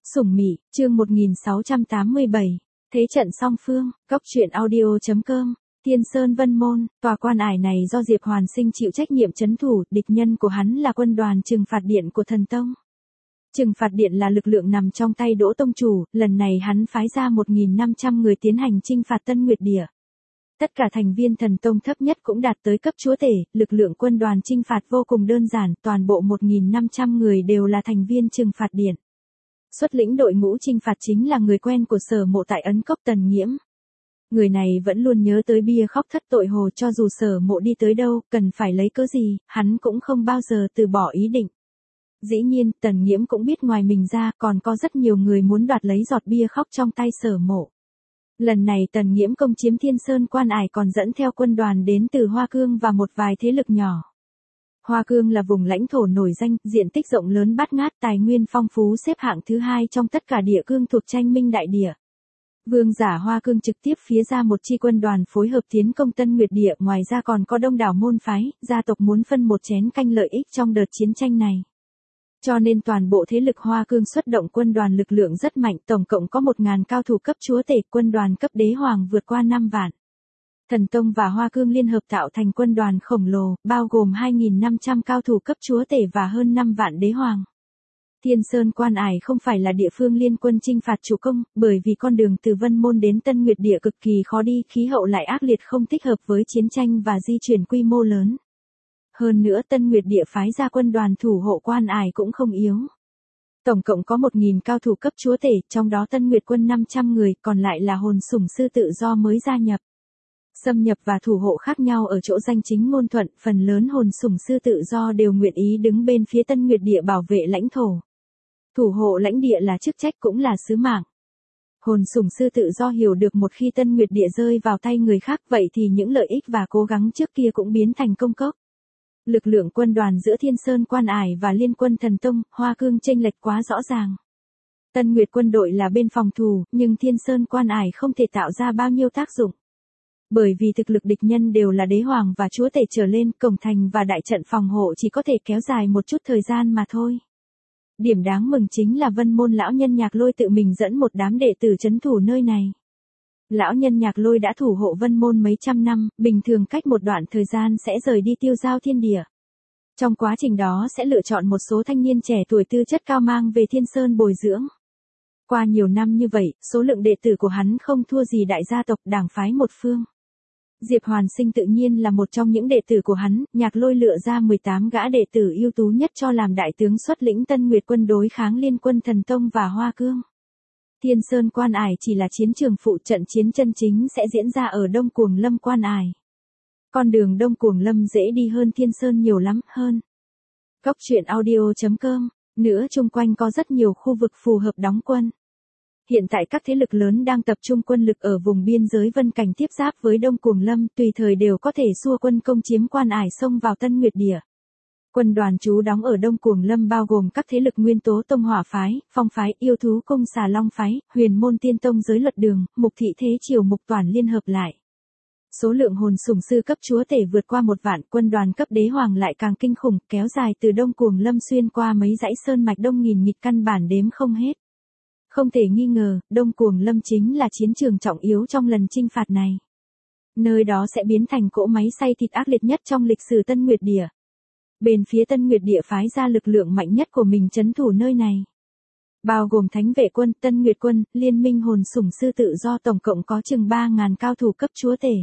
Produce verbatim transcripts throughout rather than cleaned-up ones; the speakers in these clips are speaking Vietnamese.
Sủng Mị, chương một nghìn sáu trăm tám mươi bảy. Thế trận song phương, Cốc truyện audio.com. Tiên Sơn Vân Môn, tòa quan ải này do Diệp Hoàn Sinh chịu trách nhiệm trấn thủ, địch nhân của hắn là quân đoàn Trừng Phạt Điện của Thần Tông. Trừng Phạt Điện là lực lượng nằm trong tay Đỗ Tông Chủ, lần này hắn phái ra một nghìn năm trăm người tiến hành chinh phạt Tân Nguyệt Địa. Tất cả thành viên Thần Tông thấp nhất cũng đạt tới cấp chúa tể, lực lượng quân đoàn chinh phạt vô cùng đơn giản, toàn bộ một nghìn năm trăm người đều là thành viên Trừng Phạt Điện. Xuất lĩnh đội ngũ chinh phạt chính là người quen của Sở Mộ tại Ấn Cốc Tần Nghiễm. Người này vẫn luôn nhớ tới bia khóc thất tội hồ, cho dù Sở Mộ đi tới đâu, cần phải lấy cớ gì, hắn cũng không bao giờ từ bỏ ý định. Dĩ nhiên, Tần Nghiễm cũng biết ngoài mình ra, còn có rất nhiều người muốn đoạt lấy giọt bia khóc trong tay Sở Mộ. Lần này Tần Nghiễm công chiếm Thiên Sơn Quan Ải còn dẫn theo quân đoàn đến từ Hoa Cương và một vài thế lực nhỏ. Hoa Cương là vùng lãnh thổ nổi danh, diện tích rộng lớn bát ngát, tài nguyên phong phú, xếp hạng thứ hai trong tất cả địa cương thuộc Tranh Minh Đại Địa. Vương giả Hoa Cương trực tiếp phái ra một chi quân đoàn phối hợp tiến công Tân Nguyệt Địa, ngoài ra còn có đông đảo môn phái, gia tộc muốn phân một chén canh lợi ích trong đợt chiến tranh này. Cho nên toàn bộ thế lực Hoa Cương xuất động quân đoàn lực lượng rất mạnh, tổng cộng có một nghìn cao thủ cấp chúa tể, quân đoàn cấp đế hoàng vượt qua năm vạn. Thần Tông và Hoa Cương liên hợp tạo thành quân đoàn khổng lồ, bao gồm hai nghìn năm trăm cao thủ cấp chúa tể và hơn năm vạn đế hoàng. Thiên Sơn Quan Ải không phải là địa phương liên quân chinh phạt chủ công, bởi vì con đường từ Vân Môn đến Tân Nguyệt Địa cực kỳ khó đi, khí hậu lại ác liệt không thích hợp với chiến tranh và di chuyển quy mô lớn. Hơn nữa Tân Nguyệt Địa phái ra quân đoàn thủ hộ Quan Ải cũng không yếu. Tổng cộng có một nghìn cao thủ cấp chúa tể, trong đó Tân Nguyệt quân năm trăm người, còn lại là hồn sủng sư tự do mới gia nhập. Xâm nhập và thủ hộ khác nhau ở chỗ danh chính ngôn thuận, phần lớn hồn sủng sư tự do đều nguyện ý đứng bên phía Tân Nguyệt Địa bảo vệ lãnh thổ. Thủ hộ lãnh địa là chức trách cũng là sứ mạng. Hồn sủng sư tự do hiểu được một khi Tân Nguyệt Địa rơi vào tay người khác, vậy thì những lợi ích và cố gắng trước kia cũng biến thành công cốc. Lực lượng quân đoàn giữa Thiên Sơn Quan Ải và Liên quân Thần Tông, Hoa Cương chênh lệch quá rõ ràng. Tân Nguyệt quân đội là bên phòng thủ, nhưng Thiên Sơn Quan Ải không thể tạo ra bao nhiêu tác dụng. Bởi vì thực lực địch nhân đều là đế hoàng và chúa tể trở lên, cổng thành và đại trận phòng hộ chỉ có thể kéo dài một chút thời gian mà thôi. Điểm đáng mừng chính là Vân Môn lão nhân Nhạc Lôi tự mình dẫn một đám đệ tử trấn thủ nơi này. Lão nhân Nhạc Lôi đã thủ hộ Vân Môn mấy trăm năm, bình thường cách một đoạn thời gian sẽ rời đi tiêu giao thiên địa. Trong quá trình đó sẽ lựa chọn một số thanh niên trẻ tuổi tư chất cao mang về Thiên Sơn bồi dưỡng. Qua nhiều năm như vậy, số lượng đệ tử của hắn không thua gì đại gia tộc đảng phái một phương. Diệp Hoàn Sinh tự nhiên là một trong những đệ tử của hắn, Nhạc Lôi lựa ra mười tám gã đệ tử ưu tú nhất cho làm đại tướng xuất lĩnh Tân Nguyệt quân đối kháng Liên quân Thần Tông và Hoa Cương. Thiên Sơn Quan Ải chỉ là chiến trường phụ, trận chiến chân chính sẽ diễn ra ở Đông Cuồng Lâm Quan Ải. Con đường Đông Cuồng Lâm dễ đi hơn Thiên Sơn nhiều lắm hơn. Cốc truyện audio.com. Nữa chung quanh có rất nhiều khu vực phù hợp đóng quân. Hiện tại các thế lực lớn đang tập trung quân lực ở vùng biên giới Vân Cảnh tiếp giáp với Đông Cuồng Lâm, tùy thời đều có thể xua quân công chiếm Quan Ải xông vào Tân Nguyệt Địa. Quân đoàn trú đóng ở Đông Cuồng Lâm bao gồm các thế lực Nguyên Tố Tông Hỏa Phái, Phong Phái, Yêu Thú Cung Xà Long Phái, Huyền Môn Tiên Tông Giới Luật Đường, Mục Thị Thế Triều Mục Toản liên hợp lại. Số lượng hồn sủng sư cấp chúa tể vượt qua một vạn, quân đoàn cấp đế hoàng lại càng kinh khủng, kéo dài từ Đông Cuồng Lâm xuyên qua mấy dãy sơn mạch đông nghìn nghịt căn bản đếm không hết. Không thể nghi ngờ, Đông Cuồng Lâm chính là chiến trường trọng yếu trong lần chinh phạt này. Nơi đó sẽ biến thành cỗ máy xay thịt ác liệt nhất trong lịch sử Tân Nguyệt Địa. Bên phía Tân Nguyệt Địa phái ra lực lượng mạnh nhất của mình trấn thủ nơi này. Bao gồm Thánh Vệ quân, Tân Nguyệt quân, Liên minh hồn sủng sư tự do tổng cộng có chừng ba nghìn cao thủ cấp chúa tể.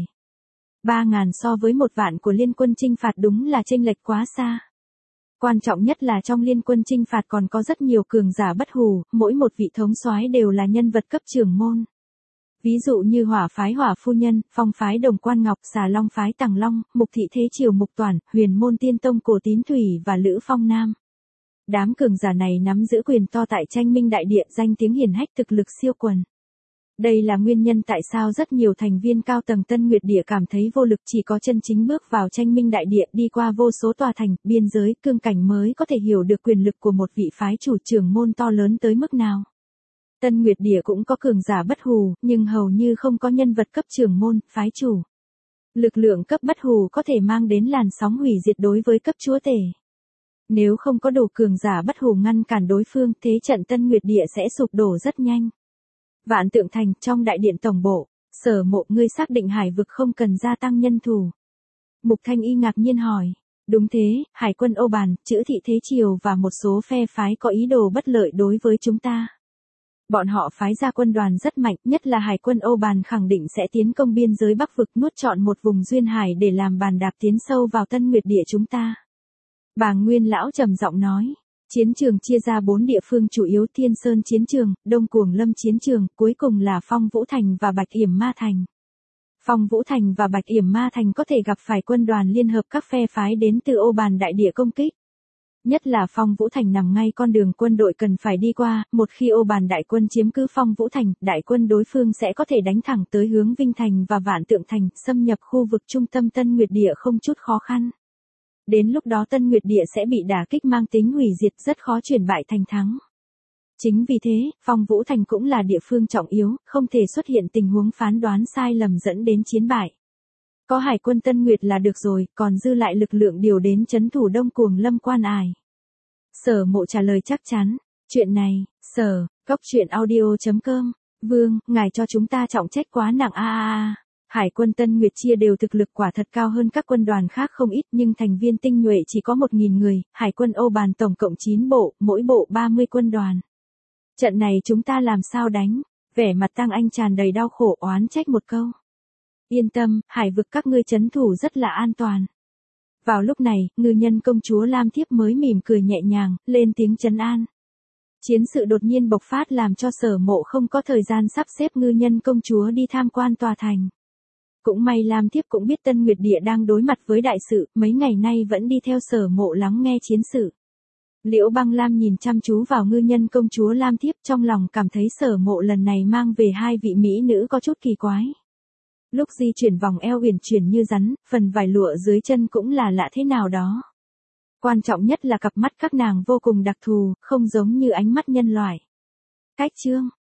ba nghìn so với một vạn của Liên quân chinh phạt đúng là chênh lệch quá xa. Quan trọng nhất là trong Liên quân chinh phạt còn có rất nhiều cường giả bất hủ, mỗi một vị thống soái đều là nhân vật cấp trưởng môn. Ví dụ như Hỏa Phái Hỏa Phu Nhân, Phong Phái Đồng Quan Ngọc, Xà Long Phái Tằng Long, Mục Thị Thế Triều Mục Toản, Huyền Môn Tiên Tông Cổ Tín Thủy và Lữ Phong Nam. Đám cường giả này nắm giữ quyền to tại Tranh Minh Đại Địa, danh tiếng hiển hách, thực lực siêu quần. Đây là nguyên nhân tại sao rất nhiều thành viên cao tầng Tân Nguyệt Địa cảm thấy vô lực, chỉ có chân chính bước vào Tranh Minh Đại Địa, đi qua vô số tòa thành, biên giới, cương cảnh mới có thể hiểu được quyền lực của một vị phái chủ trưởng môn to lớn tới mức nào. Tân Nguyệt Địa cũng có cường giả bất hủ, nhưng hầu như không có nhân vật cấp trưởng môn, phái chủ. Lực lượng cấp bất hủ có thể mang đến làn sóng hủy diệt đối với cấp chúa tể. Nếu không có đủ cường giả bất hủ ngăn cản đối phương, thế trận Tân Nguyệt Địa sẽ sụp đổ rất nhanh. Vạn Tượng Thành, trong đại điện tổng bộ, Sở Mộ, ngươi xác định Hải vực không cần gia tăng nhân thủ. Mục Thanh Y ngạc nhiên hỏi. Đúng thế, Hải quân Âu Bàn, Chữ Thị Thế Triều và một số phe phái có ý đồ bất lợi đối với chúng ta. Bọn họ phái ra quân đoàn rất mạnh, nhất là Hải quân Âu Bàn khẳng định sẽ tiến công biên giới Bắc vực, nuốt trọn một vùng duyên hải để làm bàn đạp tiến sâu vào Tân Nguyệt Địa chúng ta. Bàng Nguyên lão trầm giọng nói. Chiến trường chia ra bốn địa phương chủ yếu: Thiên Sơn chiến trường, Đông Cuồng Lâm chiến trường, cuối cùng là Phong Vũ Thành và Bạch Yểm Ma Thành. Phong Vũ Thành và Bạch Yểm Ma Thành có thể gặp phải quân đoàn liên hợp các phe phái đến từ Âu Bàn đại địa công kích. Nhất là Phong Vũ Thành nằm ngay con đường quân đội cần phải đi qua, một khi Âu Bàn đại quân chiếm cứ Phong Vũ Thành, đại quân đối phương sẽ có thể đánh thẳng tới hướng Vinh Thành và Vạn Tượng Thành, xâm nhập khu vực trung tâm Tân Nguyệt Địa không chút khó khăn. Đến lúc đó Tân Nguyệt Địa sẽ bị đả kích mang tính hủy diệt, rất khó chuyển bại thành thắng. Chính vì thế, Phong Vũ Thành cũng là địa phương trọng yếu, không thể xuất hiện tình huống phán đoán sai lầm dẫn đến chiến bại. Có Hải quân Tân Nguyệt là được rồi, còn dư lại lực lượng điều đến trấn thủ Đông Cuồng Lâm Quan Ải. Sở Mộ trả lời chắc chắn. Chuyện này, Sở, góc truyện audio chấm com. Vương, ngài cho chúng ta trọng trách quá nặng a a a. Hải quân Tân Nguyệt chia đều thực lực quả thật cao hơn các quân đoàn khác không ít, nhưng thành viên tinh nhuệ chỉ có một nghìn người, Hải quân Âu Bàn tổng cộng chín bộ, mỗi bộ ba mươi quân đoàn. Trận này chúng ta làm sao đánh? Vẻ mặt Tăng Anh tràn đầy đau khổ, oán trách một câu. Yên tâm, hải vực các ngươi trấn thủ rất là an toàn. Vào lúc này, ngư nhân công chúa Lam Thiếp mới mỉm cười nhẹ nhàng, lên tiếng trấn an. Chiến sự đột nhiên bộc phát làm cho Sở Mộ không có thời gian sắp xếp ngư nhân công chúa đi tham quan tòa thành. Cũng may Lam Thiếp cũng biết Tân Nguyệt Địa đang đối mặt với đại sự, mấy ngày nay vẫn đi theo Sở Mộ lắng nghe chiến sự. Liễu Băng Lam nhìn chăm chú vào ngư nhân công chúa Lam Thiếp, trong lòng cảm thấy Sở Mộ lần này mang về hai vị mỹ nữ có chút kỳ quái. Lúc di chuyển vòng eo uyển chuyển như rắn, phần vải lụa dưới chân cũng là lạ thế nào đó. Quan trọng nhất là cặp mắt các nàng vô cùng đặc thù, không giống như ánh mắt nhân loại. Cách chương